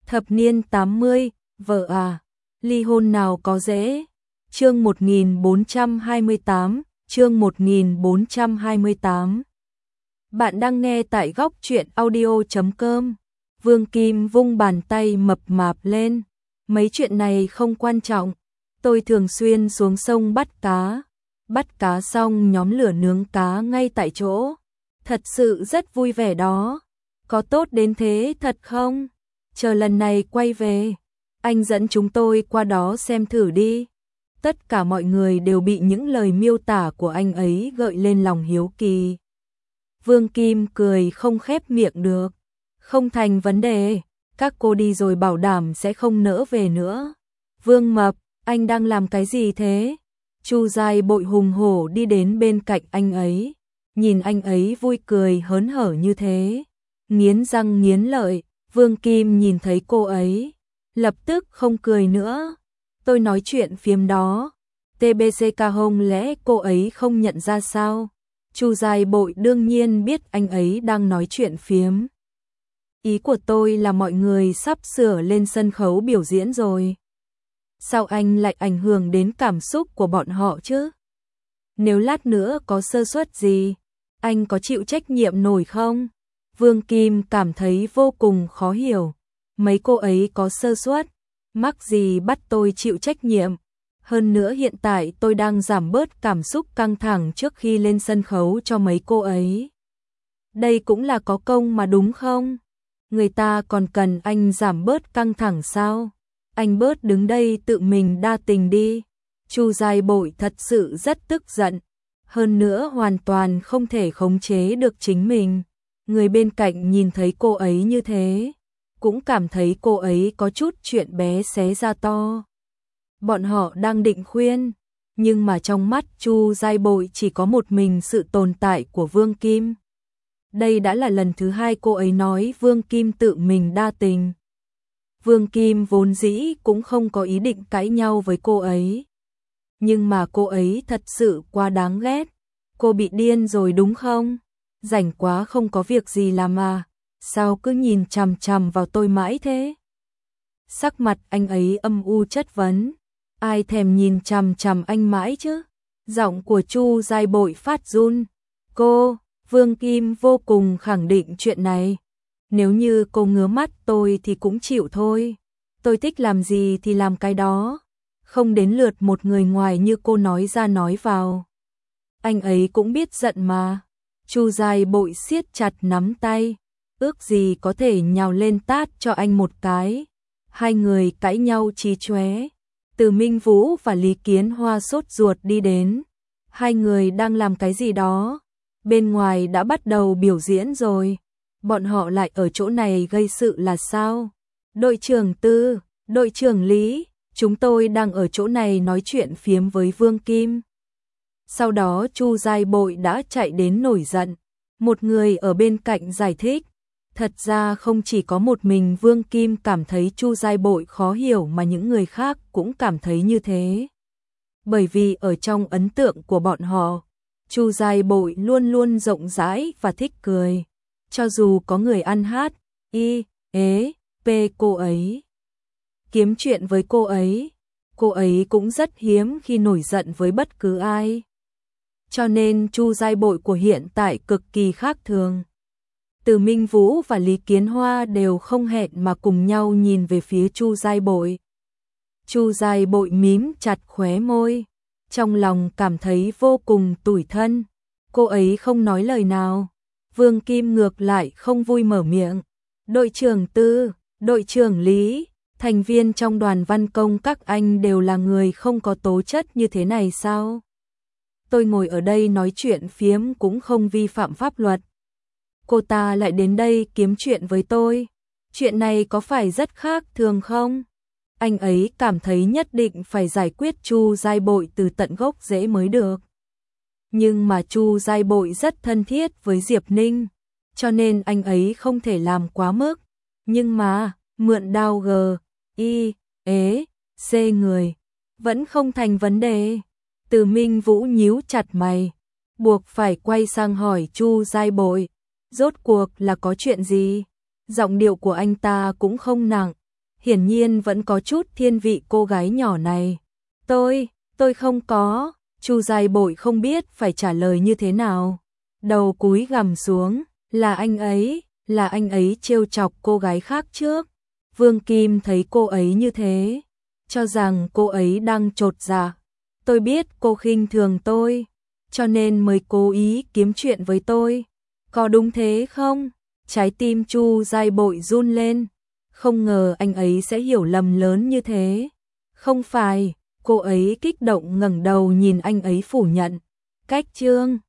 Thập niên 80, vợ à, ly hôn nào có dễ. Chương 1428, chương 1428. Bạn đang nghe tại góc truyện audio.com. Vương Kim vung bàn tay mập mạp lên. Mấy chuyện này không quan trọng. Tôi thường xuyên xuống sông bắt cá. Bắt cá xong nhóm lửa nướng cá ngay tại chỗ. Thật sự rất vui vẻ đó. Có tốt đến thế thật không? Chờ lần này quay về, anh dẫn chúng tôi qua đó xem thử đi. Tất cả mọi người đều bị những lời miêu tả của anh ấy gợi lên lòng hiếu kỳ. Vương Kim cười không khép miệng được. Không thành vấn đề, các cô đi rồi bảo đảm sẽ không nỡ về nữa. Vương Mập, anh đang làm cái gì thế? Chu Giai Bội hùng hổ đi đến bên cạnh anh ấy. Nhìn anh ấy vui cười hớn hở như thế. Nghiến răng nghiến lợi, Vương Kim nhìn thấy cô ấy. Lập tức không cười nữa. Tôi nói chuyện phiếm đó. TBCK không lẽ cô ấy không nhận ra sao? Chu Giai Bội đương nhiên biết anh ấy đang nói chuyện phiếm. Ý của tôi là mọi người sắp sửa lên sân khấu biểu diễn rồi. Sao anh lại ảnh hưởng đến cảm xúc của bọn họ chứ? Nếu lát nữa có sơ suất gì, anh có chịu trách nhiệm nổi không? Vương Kim cảm thấy vô cùng khó hiểu. Mấy cô ấy có sơ suất, mắc gì bắt tôi chịu trách nhiệm. Hơn nữa hiện tại tôi đang giảm bớt cảm xúc căng thẳng trước khi lên sân khấu cho mấy cô ấy. Đây cũng là có công mà đúng không? Người ta còn cần anh giảm bớt căng thẳng sao? Anh bớt đứng đây tự mình đa tình đi. Chu Giai Bội thật sự rất tức giận. Hơn nữa hoàn toàn không thể khống chế được chính mình. Người bên cạnh nhìn thấy cô ấy như thế, cũng cảm thấy cô ấy có chút chuyện bé xé ra to. Bọn họ đang định khuyên, nhưng mà trong mắt Chu Giai Bội chỉ có một mình sự tồn tại của Vương Kim. Đây đã là lần thứ hai cô ấy nói Vương Kim tự mình đa tình. Vương Kim vốn dĩ cũng không có ý định cãi nhau với cô ấy. Nhưng mà cô ấy thật sự quá đáng ghét. Cô bị điên rồi đúng không? Rảnh quá không có việc gì làm mà. Sao cứ nhìn chằm chằm vào tôi mãi thế? Sắc mặt anh ấy âm u chất vấn. Ai thèm nhìn chằm chằm anh mãi chứ? Giọng của Chu Giai Bội phát run. Vương Kim vô cùng khẳng định chuyện này. Nếu như cô ngứa mắt tôi thì cũng chịu thôi. Tôi thích làm gì thì làm cái đó. Không đến lượt một người ngoài như cô nói ra nói vào. Anh ấy cũng biết giận mà. Chu Giai Bội siết chặt nắm tay. Ước gì có thể nhào lên tát cho anh một cái. Hai người cãi nhau chí chóe. Từ Minh Vũ và Lý Kiến Hoa sốt ruột đi đến. Hai người đang làm cái gì đó. Bên ngoài đã bắt đầu biểu diễn rồi. Bọn họ lại ở chỗ này gây sự là sao? Đội trưởng Tư, đội trưởng Lý, chúng tôi đang ở chỗ này nói chuyện phiếm với Vương Kim. Sau đó Chu Giai Bội đã chạy đến nổi giận. Một người ở bên cạnh giải thích. Thật ra không chỉ có một mình Vương Kim cảm thấy Chu Giai Bội khó hiểu mà những người khác cũng cảm thấy như thế. Bởi vì ở trong ấn tượng của bọn họ, Chu Giai Bội luôn luôn rộng rãi và thích cười. Cho dù có người ăn hát, cô ấy kiếm chuyện với cô ấy cũng rất hiếm khi nổi giận với bất cứ ai. Cho nên Chu Giai Bội của hiện tại cực kỳ khác thường. Từ Minh Vũ và Lý Kiến Hoa đều không hẹn mà cùng nhau nhìn về phía Chu Giai Bội. Chu Giai Bội mím chặt khóe môi, trong lòng cảm thấy vô cùng tủi thân. Cô ấy không nói lời nào. Vương Kim ngược lại không vui mở miệng. Đội trưởng Tư, đội trưởng Lý, thành viên trong đoàn văn công các anh đều là người không có tố chất như thế này sao? Tôi ngồi ở đây nói chuyện phiếm cũng không vi phạm pháp luật. Cô ta lại đến đây kiếm chuyện với tôi. Chuyện này có phải rất khác thường không? Anh ấy cảm thấy nhất định phải giải quyết Chu Giai Bội từ tận gốc rễ mới được. Nhưng mà Chu Giai Bội rất thân thiết với Diệp Ninh, cho nên anh ấy không thể làm quá mức. Nhưng mà, mượn đao C người, vẫn không thành vấn đề. Từ Minh Vũ nhíu chặt mày, buộc phải quay sang hỏi Chu Giai Bội, rốt cuộc là có chuyện gì? Giọng điệu của anh ta cũng không nặng, hiển nhiên vẫn có chút thiên vị cô gái nhỏ này. Tôi không có, Chu Giai Bội không biết phải trả lời như thế nào. Đầu cúi gằm xuống, là anh ấy trêu chọc cô gái khác trước. Vương Kim thấy cô ấy như thế, cho rằng cô ấy đang chột dạ. Tôi biết cô khinh thường tôi, cho nên mới cố ý kiếm chuyện với tôi. Có đúng thế không? Trái tim Chu Giai Bội run lên, không ngờ anh ấy sẽ hiểu lầm lớn như thế. Không phải, cô ấy kích động ngẩng đầu nhìn anh ấy phủ nhận. Cách Trương